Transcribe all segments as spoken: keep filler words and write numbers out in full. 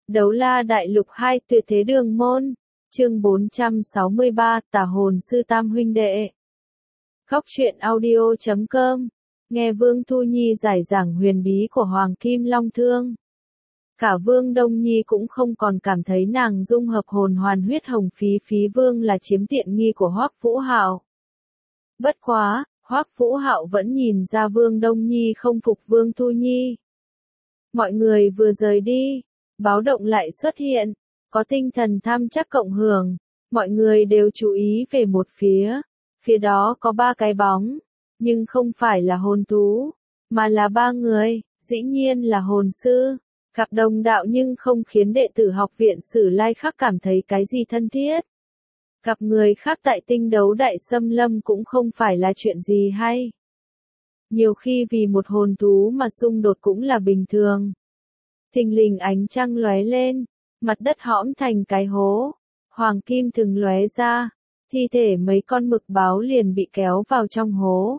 Đấu La Đại Lục hai Tuyệt Thế Đường Môn, chương bốn trăm sáu mươi ba, Tà Hồn Sư Tam Huynh Đệ. Khóc truyện audio chấm com, nghe Vương Thu Nhi giải giảng huyền bí của Hoàng Kim Long Thương. Cả Vương Đông Nhi cũng không còn cảm thấy nàng dung hợp hồn hoàn huyết hồng phí phí vương là chiếm tiện nghi của Hoắc Vũ Hạo. Bất quá, Hoắc Vũ Hạo vẫn nhìn ra Vương Đông Nhi không phục Vương Thu Nhi. Mọi người vừa rời đi, báo động lại xuất hiện, có tinh thần tham chắc cộng hưởng, mọi người đều chú ý về một phía, phía đó có ba cái bóng, nhưng không phải là hồn thú, mà là ba người, dĩ nhiên là hồn sư, cặp đồng đạo nhưng không khiến đệ tử học viện Sử Lai Khắc cảm thấy cái gì thân thiết. Gặp người khác tại tinh đấu đại xâm lâm cũng không phải là chuyện gì hay. Nhiều khi vì một hồn thú mà xung đột cũng là bình thường. Thình lình ánh trăng lóe lên, mặt đất hõm thành cái hố, hoàng kim thừng lóe ra, thi thể mấy con mực báo liền bị kéo vào trong hố.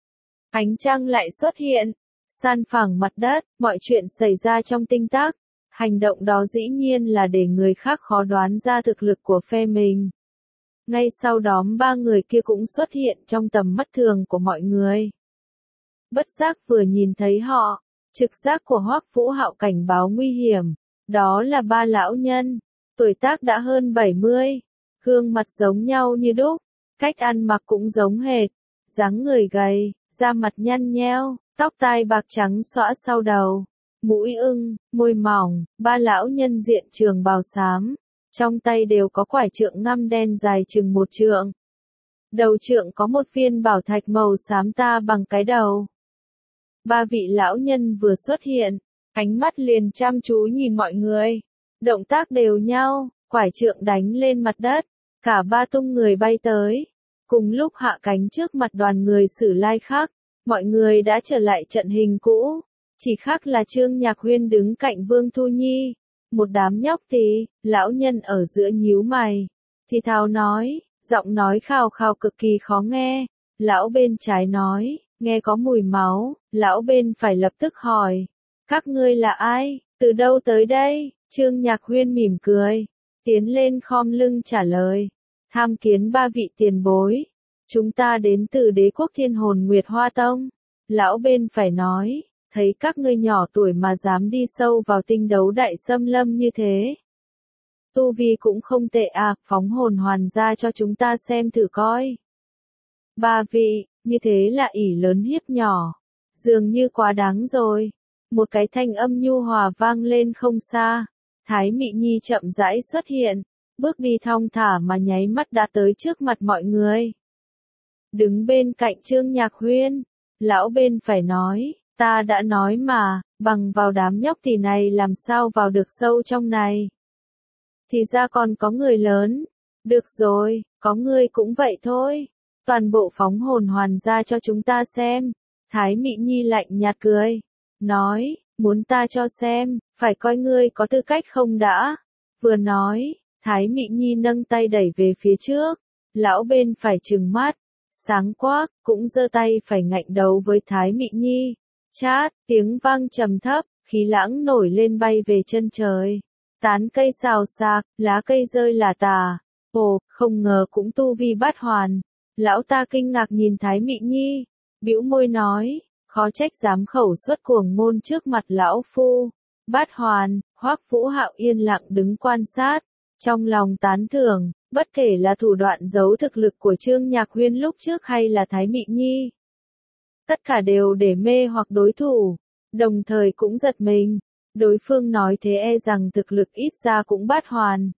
Ánh trăng lại xuất hiện, san phẳng mặt đất, mọi chuyện xảy ra trong tinh tắc, hành động đó dĩ nhiên là để người khác khó đoán ra thực lực của phe mình. Ngay sau đó ba người kia cũng xuất hiện trong tầm mắt thường của mọi người. Bất giác vừa nhìn thấy họ, trực giác của Hoắc Vũ Hạo cảnh báo nguy hiểm, đó là ba lão nhân, tuổi tác đã hơn bảy mươi, gương mặt giống nhau như đúc, cách ăn mặc cũng giống hệt, dáng người gầy, da mặt nhăn nheo, tóc tai bạc trắng xõa sau đầu, mũi ưng, môi mỏng, ba lão nhân diện trường bào xám, trong tay đều có quải trượng ngăm đen dài chừng một trượng. Đầu trượng có một viên bảo thạch màu xám ta bằng cái đầu. Ba vị lão nhân vừa xuất hiện, ánh mắt liền chăm chú nhìn mọi người, động tác đều nhau, quải trượng đánh lên mặt đất, cả ba tung người bay tới, cùng lúc hạ cánh trước mặt đoàn người Sử Lai Khắc, mọi người đã trở lại trận hình cũ, chỉ khác là Trương Nhạc Huyên đứng cạnh Vương Thu Nhi, một đám nhóc tí, lão nhân ở giữa nhíu mày, thì thào nói, giọng nói khào khào cực kỳ khó nghe, lão bên trái nói, nghe có mùi máu, lão bên phải lập tức hỏi, các ngươi là ai, từ đâu tới đây? Trương Nhạc Huyên mỉm cười, tiến lên khom lưng trả lời, tham kiến ba vị tiền bối, chúng ta đến từ Đế quốc Thiên Hồn Nguyệt Hoa Tông. Lão bên phải nói, thấy các ngươi nhỏ tuổi mà dám đi sâu vào tinh đấu đại xâm lâm như thế. Tu vi cũng không tệ à, phóng hồn hoàn ra cho chúng ta xem thử coi. Ba vị, như thế là ỷ lớn hiếp nhỏ, dường như quá đáng rồi. Một cái thanh âm nhu hòa vang lên không xa, Thái Mị Nhi chậm rãi xuất hiện, bước đi thong thả mà nháy mắt đã tới trước mặt mọi người. Đứng bên cạnh Trương Nhạc Huyên, lão bên phải nói, ta đã nói mà, bằng vào đám nhóc thì này làm sao vào được sâu trong này. Thì ra còn có người lớn, được rồi, có người cũng vậy thôi. Toàn bộ phóng hồn hoàn ra cho chúng ta xem. Thái Mị Nhi lạnh nhạt cười, nói, muốn ta cho xem, phải coi ngươi có tư cách không đã. Vừa nói, Thái Mị Nhi nâng tay đẩy về phía trước, lão bên phải trừng mắt, sáng quắc, cũng giơ tay phải ngạnh đấu với Thái Mị Nhi. Chát, tiếng vang trầm thấp, khí lãng nổi lên bay về chân trời. Tán cây xào xạc, lá cây rơi lả tả. Ồ, không ngờ cũng tu vi bát hoàn. Lão ta kinh ngạc nhìn Thái Mị Nhi, bĩu môi nói, khó trách dám khẩu xuất cuồng ngôn trước mặt lão phu. Bát hoàn, Hoắc Vũ Hạo yên lặng đứng quan sát, trong lòng tán thưởng, bất kể là thủ đoạn giấu thực lực của Trương Nhạc Huyên lúc trước hay là Thái Mị Nhi. Tất cả đều để mê hoặc đối thủ, đồng thời cũng giật mình, đối phương nói thế e rằng thực lực ít ra cũng bát hoàn.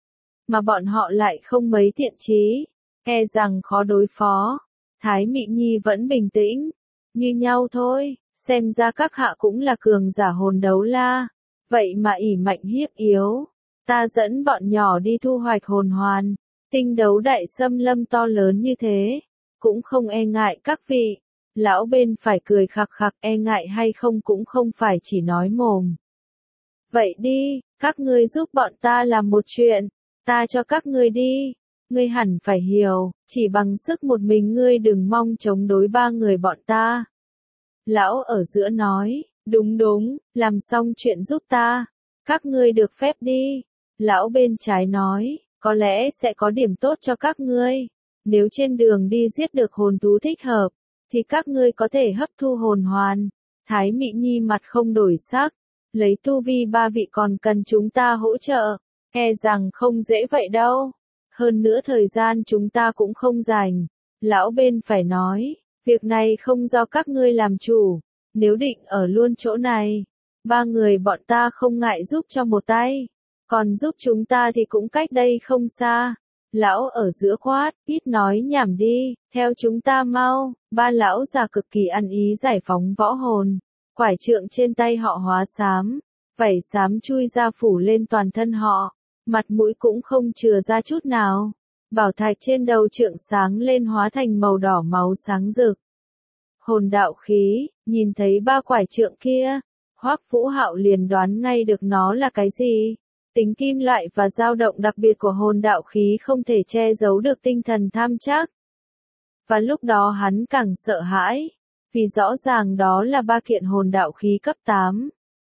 Mà bọn họ lại không mấy thiện chí, e rằng khó đối phó. Thái Mị Nhi vẫn bình tĩnh, như nhau thôi, xem ra các hạ cũng là cường giả hồn đấu la, vậy mà ỷ mạnh hiếp yếu. Ta dẫn bọn nhỏ đi thu hoạch hồn hoàn, tinh đấu đại xâm lâm to lớn như thế, cũng không e ngại các vị. Lão bên phải cười khặc khặc, e ngại hay không cũng không phải chỉ nói mồm. Vậy đi, các ngươi giúp bọn ta làm một chuyện, ta cho các ngươi đi. Ngươi hẳn phải hiểu, chỉ bằng sức một mình ngươi đừng mong chống đối ba người bọn ta. Lão ở giữa nói, đúng đúng, làm xong chuyện giúp ta. Các ngươi được phép đi. Lão bên trái nói, có lẽ sẽ có điểm tốt cho các ngươi. Nếu trên đường đi giết được hồn thú thích hợp, thì các ngươi có thể hấp thu hồn hoàn. Thái Mị Nhi mặt không đổi sắc, lấy tu vi ba vị còn cần chúng ta hỗ trợ, e rằng không dễ vậy đâu. Hơn nữa thời gian chúng ta cũng không rảnh. Lão bên phải nói, việc này không do các ngươi làm chủ, nếu định ở luôn chỗ này, ba người bọn ta không ngại giúp cho một tay, còn giúp chúng ta thì cũng cách đây không xa. Lão ở giữa quát, ít nói nhảm đi, theo chúng ta mau. Ba lão già cực kỳ ăn ý giải phóng võ hồn, quải trượng trên tay họ hóa xám, vảy xám chui ra phủ lên toàn thân họ, mặt mũi cũng không chừa ra chút nào. Bảo thạch trên đầu trượng sáng lên hóa thành màu đỏ máu sáng rực. Hồn đạo khí, nhìn thấy ba quải trượng kia, Hoắc Vũ Hạo liền đoán ngay được nó là cái gì. Tính kim loại và dao động đặc biệt của hồn đạo khí không thể che giấu được tinh thần tham chắc. Và lúc đó hắn càng sợ hãi, vì rõ ràng đó là ba kiện hồn đạo khí cấp tám.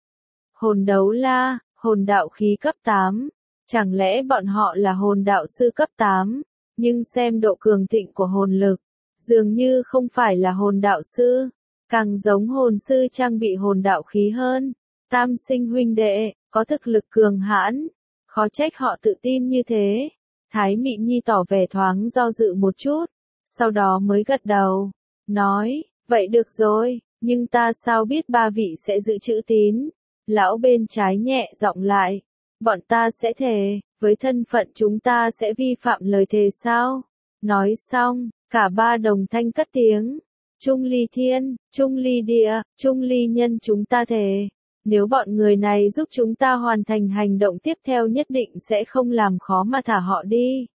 Hồn đấu la, hồn đạo khí cấp tám. Chẳng lẽ bọn họ là hồn đạo sư cấp tám, nhưng xem độ cường thịnh của hồn lực, dường như không phải là hồn đạo sư, càng giống hồn sư trang bị hồn đạo khí hơn. Tam sinh huynh đệ, có thực lực cường hãn, khó trách họ tự tin như thế. Thái Mị Nhi tỏ vẻ thoáng do dự một chút, sau đó mới gật đầu, nói, vậy được rồi, nhưng ta sao biết ba vị sẽ giữ chữ tín. Lão bên trái nhẹ giọng lại, bọn ta sẽ thề, với thân phận chúng ta sẽ vi phạm lời thề sao? Nói xong, cả ba đồng thanh cất tiếng, Trung Ly Thiên, Trung Ly Địa, Trung Ly Nhân chúng ta thề. Nếu bọn người này giúp chúng ta hoàn thành hành động tiếp theo nhất định sẽ không làm khó mà thả họ đi.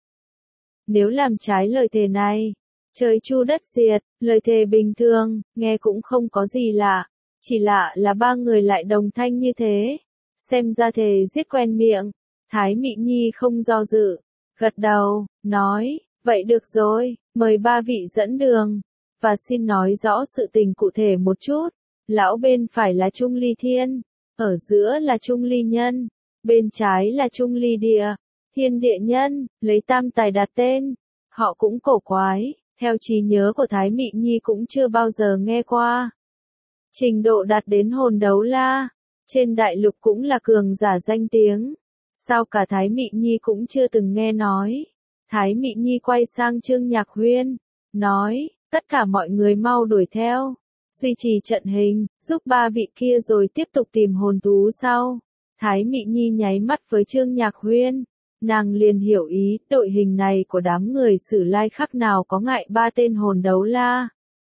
Nếu làm trái lời thề này, trời chu đất diệt. Lời thề bình thường, nghe cũng không có gì lạ, chỉ lạ là ba người lại đồng thanh như thế. Xem ra thề giết quen miệng. Thái Mị Nhi không do dự, gật đầu, nói, vậy được rồi, mời ba vị dẫn đường, và xin nói rõ sự tình cụ thể một chút. Lão bên phải là Trung Ly Thiên, ở giữa là Trung Ly Nhân, bên trái là Trung Ly Địa, Thiên Địa Nhân, lấy tam tài đặt tên. Họ cũng cổ quái, theo trí nhớ của Thái Mị Nhi cũng chưa bao giờ nghe qua. Trình độ đạt đến hồn đấu la, trên đại lục cũng là cường giả danh tiếng. Sao cả Thái Mị Nhi cũng chưa từng nghe nói. Thái Mị Nhi quay sang Trương Nhạc Huyên, nói, tất cả mọi người mau đuổi theo, duy trì trận hình, giúp ba vị kia rồi tiếp tục tìm hồn thú sau. Thái Mị Nhi nháy mắt với Trương Nhạc Huyên, nàng liền hiểu ý, đội hình này của đám người Sử Lai khác nào có ngại ba tên hồn đấu la.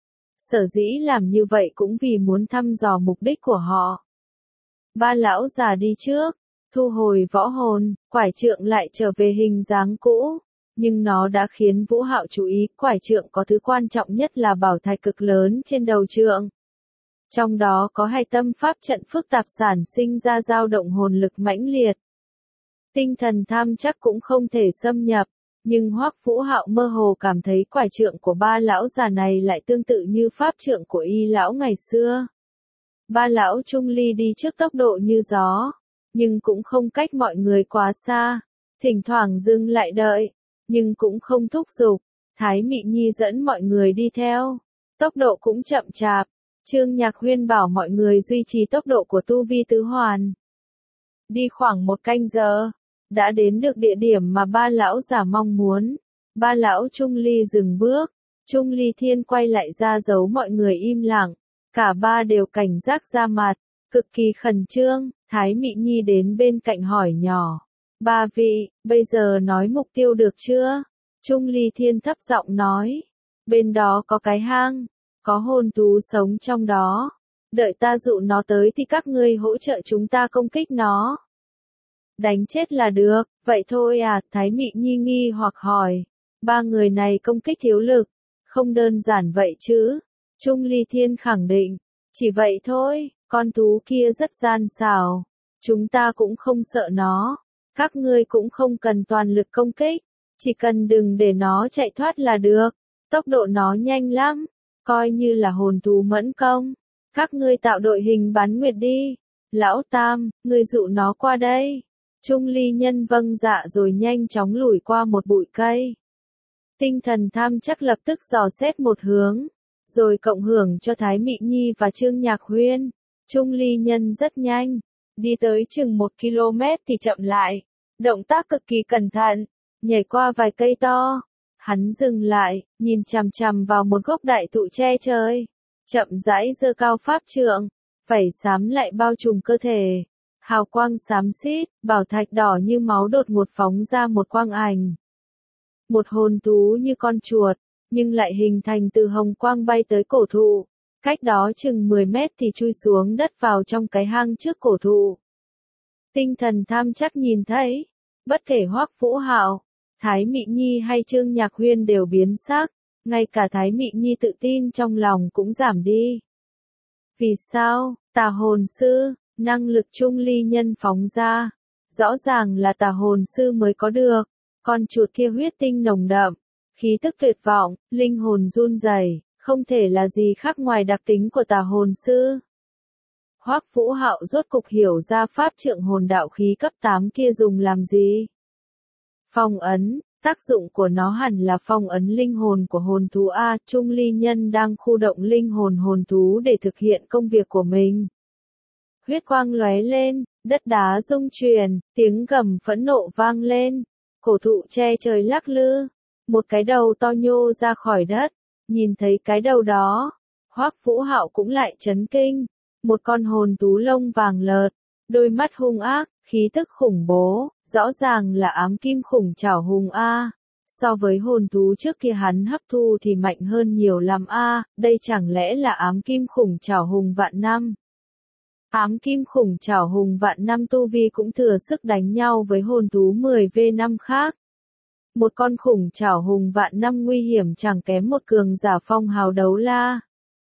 Sở dĩ làm như vậy cũng vì muốn thăm dò mục đích của họ. Ba lão già đi trước, thu hồi võ hồn, quải trượng lại trở về hình dáng cũ, nhưng nó đã khiến Vũ Hạo chú ý, quải trượng có thứ quan trọng nhất là bảo thạch cực lớn trên đầu trượng. Trong đó có hai tâm pháp trận phức tạp sản sinh ra dao động hồn lực mãnh liệt. Tinh thần tham chắc cũng không thể xâm nhập, nhưng Hoắc Vũ Hạo mơ hồ cảm thấy quải trượng của ba lão già này lại tương tự như pháp trượng của Y lão ngày xưa. Ba lão Trung Ly đi trước tốc độ như gió, nhưng cũng không cách mọi người quá xa, thỉnh thoảng dừng lại đợi, nhưng cũng không thúc giục. Thái Mị Nhi dẫn mọi người đi theo, tốc độ cũng chậm chạp. Trương Nhạc Huyên bảo mọi người duy trì tốc độ của tu vi tứ hoàn. Đi khoảng một canh giờ, đã đến được địa điểm mà ba lão già mong muốn. Ba lão Trung Ly dừng bước, Trung Ly Thiên quay lại ra dấu mọi người im lặng, cả ba đều cảnh giác ra mặt, cực kỳ khẩn trương. Thái Mị Nhi đến bên cạnh hỏi nhỏ, ba vị, bây giờ nói mục tiêu được chưa? Trung Ly Thiên thấp giọng nói, bên đó có cái hang, có hồn thú sống trong đó, đợi ta dụ nó tới thì các ngươi hỗ trợ chúng ta công kích nó. Đánh chết là được, vậy thôi à? Thái Mị Nhi nghi hoặc hỏi, ba người này công kích thiếu lực, không đơn giản vậy chứ? Trung Ly Thiên khẳng định, chỉ vậy thôi, con thú kia rất gian xảo, chúng ta cũng không sợ nó, các ngươi cũng không cần toàn lực công kích, chỉ cần đừng để nó chạy thoát là được, tốc độ nó nhanh lắm, coi như là hồn thú mẫn công, các ngươi tạo đội hình bán nguyệt đi. Lão Tam, ngươi dụ nó qua đây. Trung ly nhân vâng dạ rồi nhanh chóng lủi qua một bụi cây. Tinh thần tham chắc lập tức dò xét một hướng, rồi cộng hưởng cho Thái Mị Nhi và Trương Nhạc Huyên. Trung ly nhân rất nhanh, đi tới chừng một ki lô mét thì chậm lại, động tác cực kỳ cẩn thận, nhảy qua vài cây to. Hắn dừng lại, nhìn chằm chằm vào một gốc đại thụ che trời, chậm rãi giơ cao pháp trượng, vảy xám lại bao trùm cơ thể. Hào quang xám xít, bảo thạch đỏ như máu đột ngột phóng ra một quang ảnh. Một hồn thú như con chuột, nhưng lại hình thành từ hồng quang bay tới cổ thụ. Cách đó chừng mười mét thì chui xuống đất vào trong cái hang trước cổ thụ. Tinh thần tham chắc nhìn thấy, bất kể Hoắc Vũ Hạo, Thái Mị Nhi hay Trương Nhạc Huyên đều biến sắc, ngay cả Thái Mị Nhi tự tin trong lòng cũng giảm đi. Vì sao? Tà hồn sư, năng lực trung ly nhân phóng ra, rõ ràng là tà hồn sư mới có được. Con chuột kia huyết tinh nồng đậm, khí tức tuyệt vọng, linh hồn run rẩy, không thể là gì khác ngoài đặc tính của tà hồn sư. Hoắc Vũ Hạo rốt cục hiểu ra pháp trượng hồn đạo khí cấp tám kia dùng làm gì. Phong ấn, tác dụng của nó hẳn là phong ấn linh hồn của hồn thú A. Trung ly nhân đang khu động linh hồn hồn thú để thực hiện công việc của mình. Huyết quang lóe lên, đất đá rung chuyển, tiếng gầm phẫn nộ vang lên. Cổ thụ che trời lắc lư, một cái đầu to nhô ra khỏi đất, nhìn thấy cái đầu đó, Hoắc Vũ Hạo cũng lại chấn kinh, một con hồn thú lông vàng lợt, đôi mắt hung ác, khí tức khủng bố, rõ ràng là ám kim khủng trảo hùng A, so với hồn thú trước kia hắn hấp thu thì mạnh hơn nhiều lắm A, đây chẳng lẽ là ám kim khủng trảo hùng vạn năm. Ám kim khủng trảo hùng vạn năm tu vi cũng thừa sức đánh nhau với hồn thú mười vê năm khác. Một con khủng trảo hùng vạn năm nguy hiểm chẳng kém một cường giả phong hào đấu la.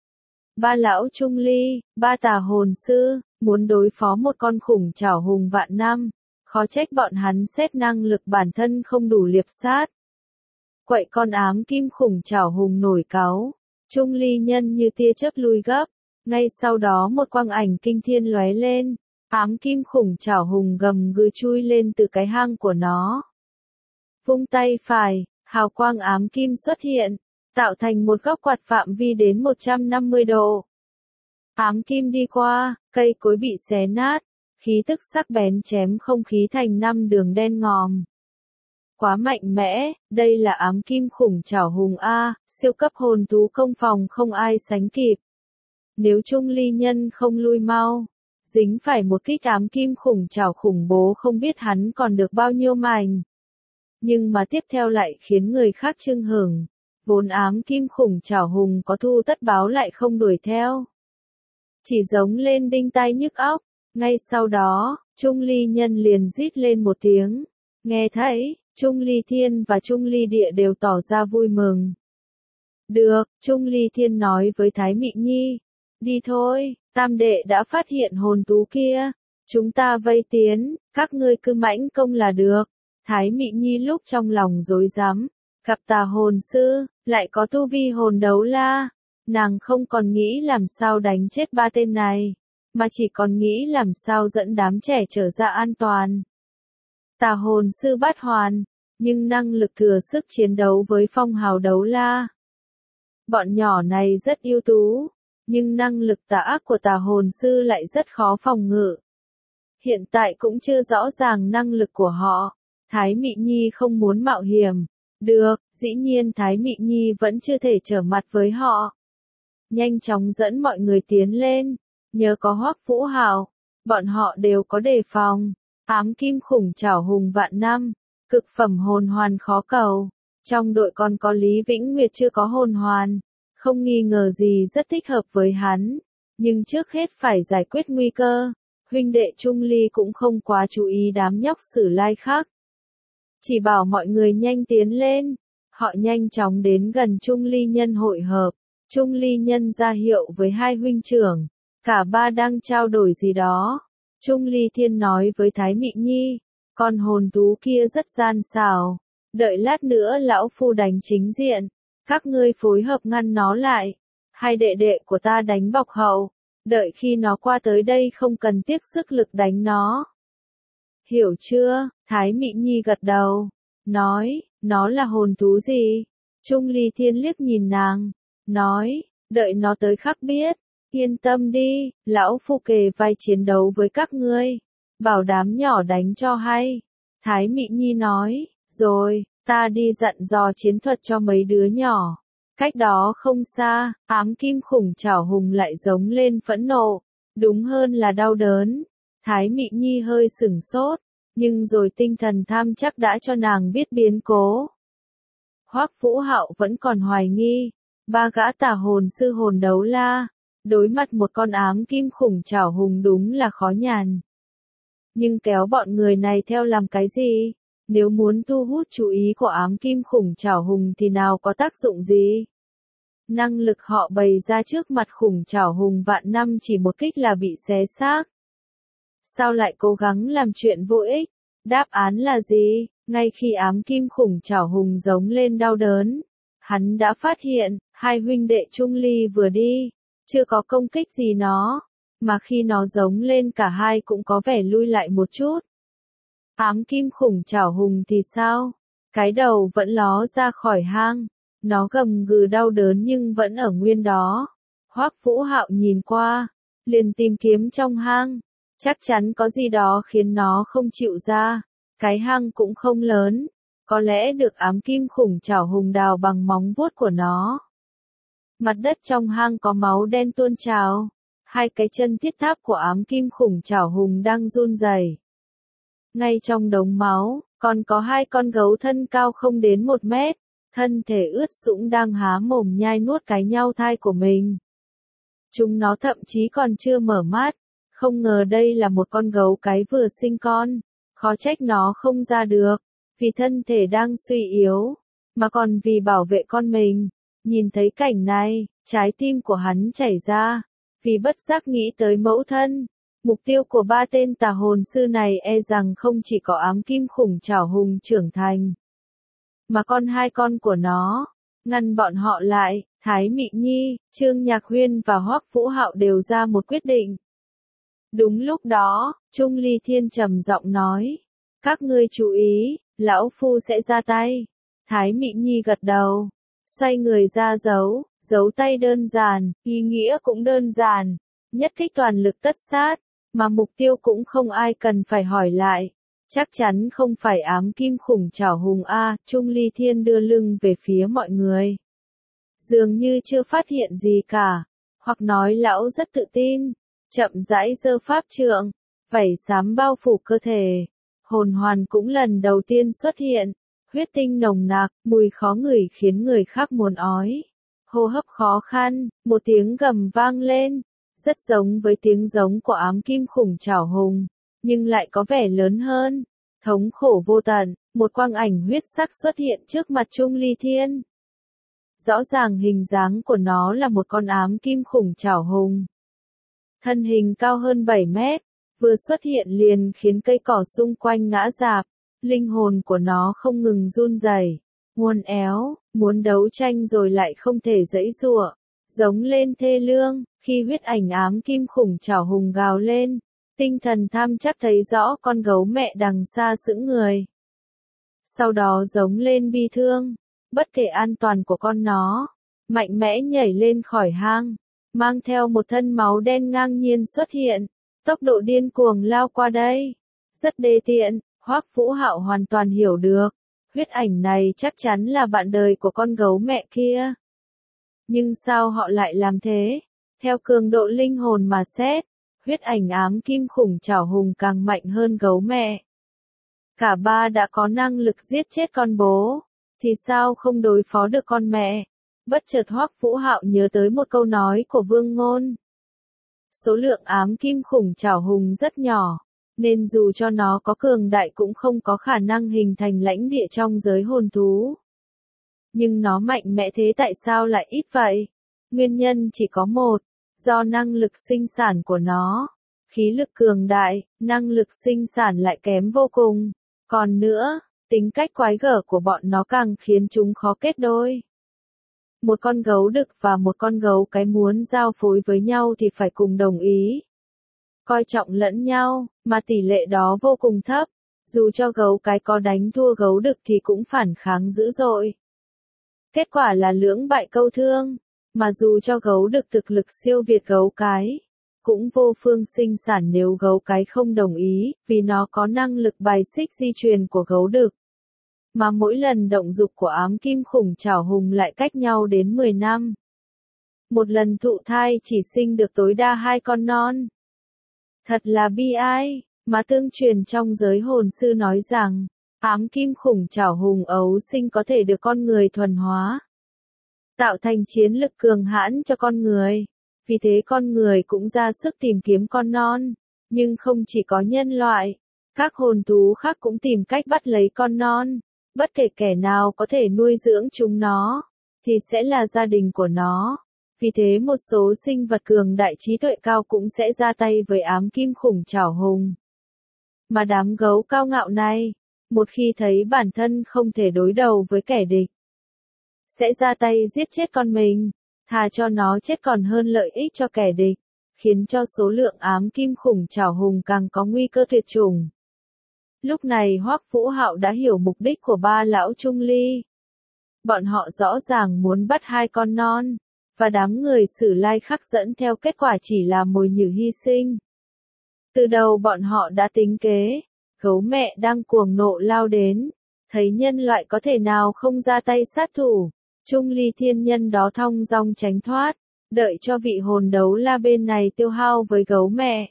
Ba lão trung ly, ba tà hồn sư, muốn đối phó một con khủng trảo hùng vạn năm, khó trách bọn hắn xét năng lực bản thân không đủ liệp sát. Quậy con ám kim khủng trảo hùng nổi cáu, trung ly nhân như tia chớp lui gấp. Ngay sau đó một quang ảnh kinh thiên lóe lên, ám kim khủng trảo hùng gầm gừ chui lên từ cái hang của nó. Vung tay phải, hào quang ám kim xuất hiện, tạo thành một góc quạt phạm vi đến một trăm năm mươi độ. Ám kim đi qua, cây cối bị xé nát, khí tức sắc bén chém không khí thành năm đường đen ngòm. Quá mạnh mẽ, đây là ám kim khủng trảo hùng A, siêu cấp hồn thú công phòng không ai sánh kịp. Nếu trung ly nhân không lui mau, dính phải một kích ám kim khủng trảo khủng bố không biết hắn còn được bao nhiêu mảnh. Nhưng mà tiếp theo lại khiến người khác chưng hửng, vốn ám kim khủng trảo hùng có thu tất báo lại không đuổi theo. Chỉ giống lên đinh tai nhức óc, ngay sau đó, trung ly nhân liền rít lên một tiếng. Nghe thấy, trung ly thiên và trung ly địa đều tỏ ra vui mừng. Được, trung ly thiên nói với Thái Mị Nhi. Đi thôi, tam đệ đã phát hiện hồn thú kia. Chúng ta vây tiến, các ngươi cứ mãnh công là được. Thái Mị Nhi lúc trong lòng rối rắm, gặp tà hồn sư, lại có tu vi hồn đấu la. Nàng không còn nghĩ làm sao đánh chết ba tên này, mà chỉ còn nghĩ làm sao dẫn đám trẻ trở ra an toàn. Tà hồn sư bát hoàn, nhưng năng lực thừa sức chiến đấu với phong hào đấu la. Bọn nhỏ này rất ưu tú, nhưng năng lực tà ác của tà hồn sư lại rất khó phòng ngự. Hiện tại cũng chưa rõ ràng năng lực của họ. Thái Mị Nhi không muốn mạo hiểm. Được, dĩ nhiên Thái Mị Nhi vẫn chưa thể trở mặt với họ. Nhanh chóng dẫn mọi người tiến lên. Nhờ có Hoắc Vũ Hạo, bọn họ đều có đề phòng. Ám kim khủng trảo hùng vạn năm, cực phẩm hồn hoàn khó cầu. Trong đội còn có Lý Vĩnh Nguyệt chưa có hồn hoàn. Không nghi ngờ gì rất thích hợp với hắn. Nhưng trước hết phải giải quyết nguy cơ. Huynh đệ Trung Ly cũng không quá chú ý đám nhóc Sử Lai khác. Chỉ bảo mọi người nhanh tiến lên. Họ nhanh chóng đến gần Trung Ly nhân hội hợp. Trung Ly nhân ra hiệu với hai huynh trưởng. Cả ba đang trao đổi gì đó. Trung Ly Thiên nói với Thái Mị Nhi. Con hồn thú kia rất gian xảo. Đợi lát nữa lão phu đánh chính diện. Các ngươi phối hợp ngăn nó lại. Hai đệ đệ của ta đánh bọc hậu. Đợi khi nó qua tới đây không cần tiếc sức lực đánh nó. Hiểu chưa? Thái Mị Nhi gật đầu. Nói, nó là hồn thú gì? Trung Ly Thiên liếc nhìn nàng. Nói, đợi nó tới khắc biết. Yên tâm đi, lão phu kề vai chiến đấu với các ngươi. Bảo đám nhỏ đánh cho hay. Thái Mị Nhi nói, rồi, ta đi dặn dò chiến thuật cho mấy đứa nhỏ. Cách đó không xa, ám kim khủng trảo hùng lại giống lên phẫn nộ. Đúng hơn là đau đớn. Thái Mị Nhi hơi sửng sốt. Nhưng rồi tinh thần tham chắc đã cho nàng biết biến cố. Hoắc Vũ Hạo vẫn còn hoài nghi. Ba gã tà hồn sư hồn đấu la. Đối mặt một con ám kim khủng trảo hùng đúng là khó nhằn. Nhưng kéo bọn người này theo làm cái gì? Nếu muốn thu hút chú ý của ám kim khủng trảo hùng thì nào có tác dụng gì? Năng lực họ bày ra trước mặt khủng trảo hùng vạn năm chỉ một kích là bị xé xác. Sao lại cố gắng làm chuyện vô ích? Đáp án là gì? Ngay khi ám kim khủng trảo hùng giống lên đau đớn, hắn đã phát hiện, hai huynh đệ Trung Ly vừa đi, chưa có công kích gì nó, mà khi nó giống lên cả hai cũng có vẻ lui lại một chút. Ám kim khủng trảo hùng thì sao? Cái đầu vẫn ló ra khỏi hang, nó gầm gừ đau đớn nhưng vẫn ở nguyên đó. Hoắc Vũ Hạo nhìn qua, liền tìm kiếm trong hang. Chắc chắn có gì đó khiến nó không chịu ra. Cái hang cũng không lớn. Có lẽ được ám kim khủng trảo hùng đào bằng móng vuốt của nó. Mặt đất trong hang có máu đen tuôn trào. Hai cái chân thiết tháp của ám kim khủng trảo hùng đang run rẩy. Ngay trong đống máu, còn có hai con gấu thân cao không đến một mét. Thân thể ướt sũng đang há mồm nhai nuốt cái nhau thai của mình. Chúng nó thậm chí còn chưa mở mắt. Không ngờ đây là một con gấu cái vừa sinh con, khó trách nó không ra được, vì thân thể đang suy yếu, mà còn vì bảo vệ con mình. Nhìn thấy cảnh này, trái tim của hắn chảy ra, vì bất giác nghĩ tới mẫu thân. Mục tiêu của ba tên tà hồn sư này e rằng không chỉ có ám kim khủng trảo hùng trưởng thành, mà còn hai con của nó. Ngăn bọn họ lại, Thái Mị Nhi, Trương Nhạc Huyên và Hoắc Vũ Hạo đều ra một quyết định. Đúng lúc đó, Trung Ly Thiên trầm giọng nói, các ngươi chú ý, lão phu sẽ ra tay. Thái Mị Nhi gật đầu, xoay người ra giấu, giấu tay đơn giản, ý nghĩa cũng đơn giản, nhất kích toàn lực tất sát, mà mục tiêu cũng không ai cần phải hỏi lại. Chắc chắn không phải ám kim khủng trảo hùng A. Trung Ly Thiên đưa lưng về phía mọi người. Dường như chưa phát hiện gì cả, hoặc nói lão rất tự tin. Chậm rãi giơ pháp trượng, vảy xám bao phủ cơ thể. Hồn hoàn cũng lần đầu tiên xuất hiện, huyết tinh nồng nặc, mùi khó ngửi khiến người khác muốn ói. Hô hấp khó khăn, một tiếng gầm vang lên, rất giống với tiếng giống của ám kim khủng trảo hùng, nhưng lại có vẻ lớn hơn. Thống khổ vô tận, một quang ảnh huyết sắc xuất hiện trước mặt Trung Ly Thiên. Rõ ràng hình dáng của nó là một con ám kim khủng trảo hùng. Thân hình cao hơn bảy mét, vừa xuất hiện liền khiến cây cỏ xung quanh ngã rạp, linh hồn của nó không ngừng run rẩy, uốn éo, muốn đấu tranh rồi lại không thể giãy giụa, giống lên thê lương. Khi huyết ảnh ám kim khủng trảo hùng gào lên, tinh thần tham chắc thấy rõ con gấu mẹ đằng xa sững người. Sau đó giống lên bi thương, bất kể an toàn của con nó, mạnh mẽ nhảy lên khỏi hang. Mang theo một thân máu đen ngang nhiên xuất hiện, tốc độ điên cuồng lao qua đây. Rất đê tiện, Hoắc Vũ Hạo hoàn toàn hiểu được, huyết ảnh này chắc chắn là bạn đời của con gấu mẹ kia. Nhưng sao họ lại làm thế? Theo cường độ linh hồn mà xét, huyết ảnh ám kim khủng trảo hùng càng mạnh hơn gấu mẹ. Cả ba đã có năng lực giết chết con bố, thì sao không đối phó được con mẹ? Bất chợt Hoắc Vũ Hạo nhớ tới một câu nói của Vương Ngôn. Số lượng ám kim khủng trảo hùng rất nhỏ, nên dù cho nó có cường đại cũng không có khả năng hình thành lãnh địa trong giới hồn thú. Nhưng nó mạnh mẽ thế tại sao lại ít vậy? Nguyên nhân chỉ có một, do năng lực sinh sản của nó. Khí lực cường đại, năng lực sinh sản lại kém vô cùng. Còn nữa, tính cách quái gở của bọn nó càng khiến chúng khó kết đôi. Một con gấu đực và một con gấu cái muốn giao phối với nhau thì phải cùng đồng ý. Coi trọng lẫn nhau, mà tỷ lệ đó vô cùng thấp. Dù cho gấu cái có đánh thua gấu đực thì cũng phản kháng dữ dội. Kết quả là lưỡng bại câu thương, mà dù cho gấu đực thực lực siêu việt gấu cái, cũng vô phương sinh sản nếu gấu cái không đồng ý, vì nó có năng lực bài xích di truyền của gấu đực. Mà mỗi lần động dục của ám kim khủng trảo hùng lại cách nhau đến mười năm. Một lần thụ thai chỉ sinh được tối đa hai con non. Thật là bi ai, mà tương truyền trong giới hồn sư nói rằng, ám kim khủng trảo hùng ấu sinh có thể được con người thuần hóa, tạo thành chiến lực cường hãn cho con người. Vì thế con người cũng ra sức tìm kiếm con non, nhưng không chỉ có nhân loại, các hồn thú khác cũng tìm cách bắt lấy con non. Bất kể kẻ nào có thể nuôi dưỡng chúng nó, thì sẽ là gia đình của nó. Vì thế một số sinh vật cường đại trí tuệ cao cũng sẽ ra tay với ám kim khủng trảo hùng. Mà đám gấu cao ngạo này, một khi thấy bản thân không thể đối đầu với kẻ địch, sẽ ra tay giết chết con mình, thà cho nó chết còn hơn lợi ích cho kẻ địch, khiến cho số lượng ám kim khủng trảo hùng càng có nguy cơ tuyệt chủng. Lúc này Hoắc Vũ Hạo đã hiểu mục đích của ba lão Trung Ly. Bọn họ rõ ràng muốn bắt hai con non, và đám người Sử Lai Khắc dẫn theo kết quả chỉ là mồi nhử hy sinh. Từ đầu bọn họ đã tính kế, gấu mẹ đang cuồng nộ lao đến, thấy nhân loại có thể nào không ra tay sát thủ, Trung Ly thiên nhân đó thong dong tránh thoát, đợi cho vị hồn đấu la bên này tiêu hao với gấu mẹ.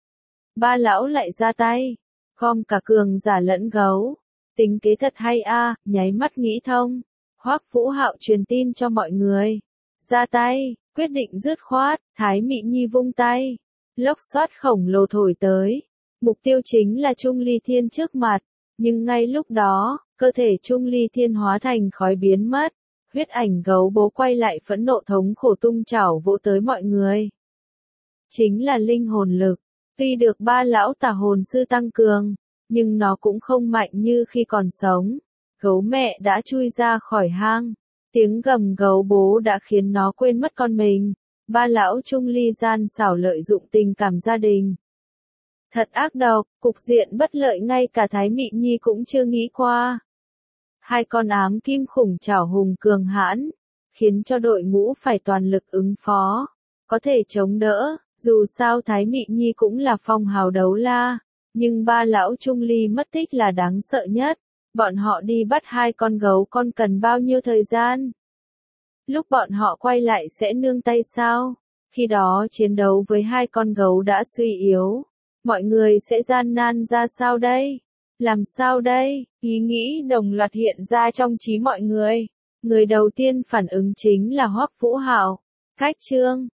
Ba lão lại ra tay, gom cả cường giả lẫn gấu. Tính kế thật hay a, nháy mắt nghĩ thông. Hoắc Vũ Hạo truyền tin cho mọi người. Ra tay, quyết định dứt khoát, Thái Mị Nhi vung tay. Lốc xoát khổng lồ thổi tới. Mục tiêu chính là Trung Ly Thiên trước mặt. Nhưng ngay lúc đó, cơ thể Trung Ly Thiên hóa thành khói biến mất. Huyết ảnh gấu bố quay lại phẫn nộ thống khổ tung chảo vỗ tới mọi người. Chính là linh hồn lực. Tuy được ba lão tà hồn sư tăng cường, nhưng nó cũng không mạnh như khi còn sống. Gấu mẹ đã chui ra khỏi hang. Tiếng gầm gấu bố đã khiến nó quên mất con mình. Ba lão Trung Ly gian xảo lợi dụng tình cảm gia đình. Thật ác độc, cục diện bất lợi ngay cả Thái Mị Nhi cũng chưa nghĩ qua. Hai con ám kim khủng trảo hùng cường hãn, khiến cho đội ngũ phải toàn lực ứng phó. Có thể chống đỡ, dù sao Thái Mị Nhi cũng là phong hào đấu la. Nhưng ba lão Trung Ly mất tích là đáng sợ nhất. Bọn họ đi bắt hai con gấu con cần bao nhiêu thời gian? Lúc bọn họ quay lại sẽ nương tay sao? Khi đó chiến đấu với hai con gấu đã suy yếu. Mọi người sẽ gian nan ra sao đây? Làm sao đây? Ý nghĩ đồng loạt hiện ra trong trí mọi người. Người đầu tiên phản ứng chính là Hoắc Vũ Hạo. Cách chương